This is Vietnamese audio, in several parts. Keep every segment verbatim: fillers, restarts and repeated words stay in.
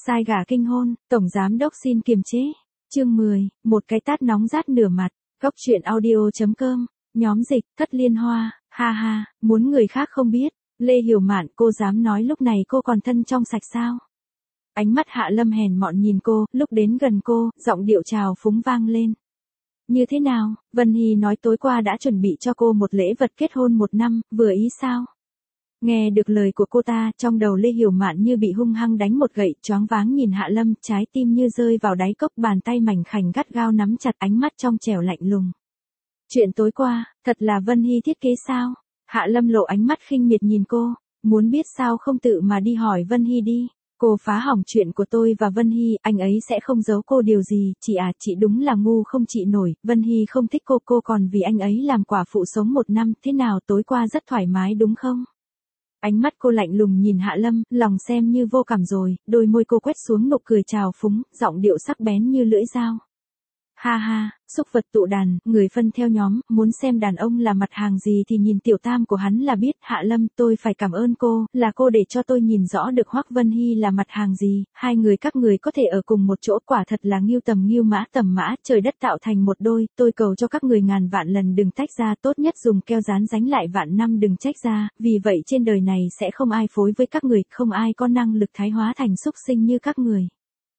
Sai gà kinh hôn, tổng giám đốc xin kiềm chế. Chương mười, một cái tát nóng rát nửa mặt. Góc truyện audio chấm com, nhóm dịch, Thất Liên Hoa, ha ha, muốn người khác không biết. Lê Hiểu Mạn, cô dám nói lúc này cô còn thân trong sạch sao? Ánh mắt Hạ Lâm hèn mọn nhìn cô, lúc đến gần cô, giọng điệu trào phúng vang lên. Như thế nào, Vân Hy nói tối qua đã chuẩn bị cho cô một lễ vật kết hôn một năm, vừa ý sao? Nghe được lời của cô ta, trong đầu Lê Hiểu Mạn như bị hung hăng đánh một gậy, choáng váng nhìn Hạ Lâm, trái tim như rơi vào đáy cốc, bàn tay mảnh khảnh gắt gao nắm chặt, ánh mắt trong trẻo lạnh lùng. Chuyện tối qua, thật là Vân Hy thiết kế sao? Hạ Lâm lộ ánh mắt khinh miệt nhìn cô, muốn biết sao không tự mà đi hỏi Vân Hy đi. Cô phá hỏng chuyện của tôi và Vân Hy, anh ấy sẽ không giấu cô điều gì, chị à, chị đúng là ngu không chị nổi, Vân Hy không thích cô, cô còn vì anh ấy làm quả phụ sống một năm, thế nào tối qua rất thoải mái đúng không? Ánh mắt cô lạnh lùng nhìn Hạ Lâm, lòng xem như vô cảm rồi, đôi môi cô quét xuống nụ cười trào phúng, giọng điệu sắc bén như lưỡi dao. Ha ha, xúc vật tụ đàn, người phân theo nhóm, muốn xem đàn ông là mặt hàng gì thì nhìn tiểu tam của hắn là biết. Hạ Lâm, tôi phải cảm ơn cô, là cô để cho tôi nhìn rõ được Hoắc Vân Hy là mặt hàng gì, hai người các người có thể ở cùng một chỗ, quả thật là nghiêu tầm nghiêu mã tầm mã, trời đất tạo thành một đôi, tôi cầu cho các người ngàn vạn lần đừng tách ra, tốt nhất dùng keo dán dánh lại vạn năm đừng trách ra, vì vậy trên đời này sẽ không ai phối với các người, không ai có năng lực thái hóa thành xúc sinh như các người.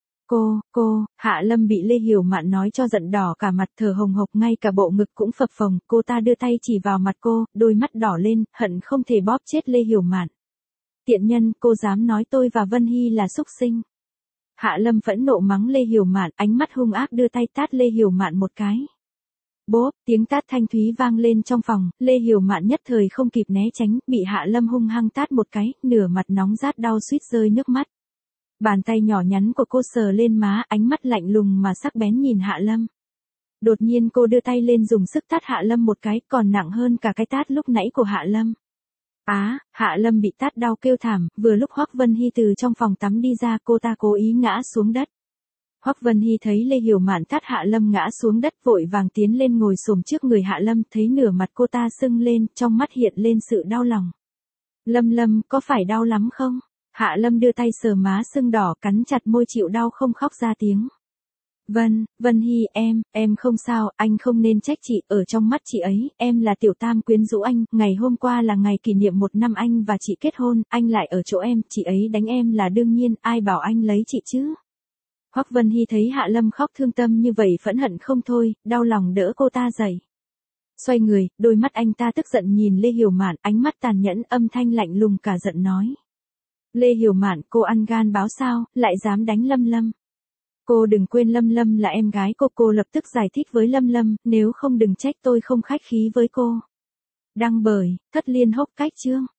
Cô, cô, Hạ Lâm bị Lê Hiểu Mạn nói cho giận đỏ cả mặt, thở hồng hộc, ngay cả bộ ngực cũng phập phồng, cô ta đưa tay chỉ vào mặt cô, đôi mắt đỏ lên, hận không thể bóp chết Lê Hiểu Mạn. Tiện nhân, cô dám nói tôi và Vân Hy là xúc sinh. Hạ Lâm phẫn nộ mắng Lê Hiểu Mạn, ánh mắt hung ác đưa tay tát Lê Hiểu Mạn một cái. Bốp, tiếng tát thanh thúy vang lên trong phòng, Lê Hiểu Mạn nhất thời không kịp né tránh, bị Hạ Lâm hung hăng tát một cái, nửa mặt nóng rát đau suýt rơi nước mắt. Bàn tay nhỏ nhắn của cô sờ lên má, ánh mắt lạnh lùng mà sắc bén nhìn Hạ Lâm. Đột nhiên cô đưa tay lên dùng sức tát Hạ Lâm một cái, còn nặng hơn cả cái tát lúc nãy của Hạ Lâm. Á, Hạ Lâm bị tát đau kêu thảm, vừa lúc Hoắc Vân Hy từ trong phòng tắm đi ra, cô ta cố ý ngã xuống đất. Hoắc Vân Hy thấy Lê Hiểu Mạn tát Hạ Lâm ngã xuống đất, vội vàng tiến lên ngồi xổm trước người Hạ Lâm, thấy nửa mặt cô ta sưng lên, trong mắt hiện lên sự đau lòng. Lâm Lâm, có phải đau lắm không? Hạ Lâm đưa tay sờ má sưng đỏ, cắn chặt môi chịu đau không khóc ra tiếng. Vân, Vân Hy, em, em không sao, anh không nên trách chị, ở trong mắt chị ấy, em là tiểu tam quyến rũ anh, ngày hôm qua là ngày kỷ niệm một năm anh và chị kết hôn, anh lại ở chỗ em, chị ấy đánh em là đương nhiên, ai bảo anh lấy chị chứ? Hoắc Vân Hy thấy Hạ Lâm khóc thương tâm như vậy phẫn hận không thôi, đau lòng đỡ cô ta dậy. Xoay người, đôi mắt anh ta tức giận nhìn Lê Hiểu Mạn, ánh mắt tàn nhẫn, âm thanh lạnh lùng cả giận nói. Lê Hiểu Mạn, cô ăn gan báo sao, lại dám đánh Lâm Lâm. Cô đừng quên Lâm Lâm là em gái cô, cô lập tức giải thích với Lâm Lâm, nếu không đừng trách tôi không khách khí với cô. Đăng bởi, Thất Liên Hốc Cách chương.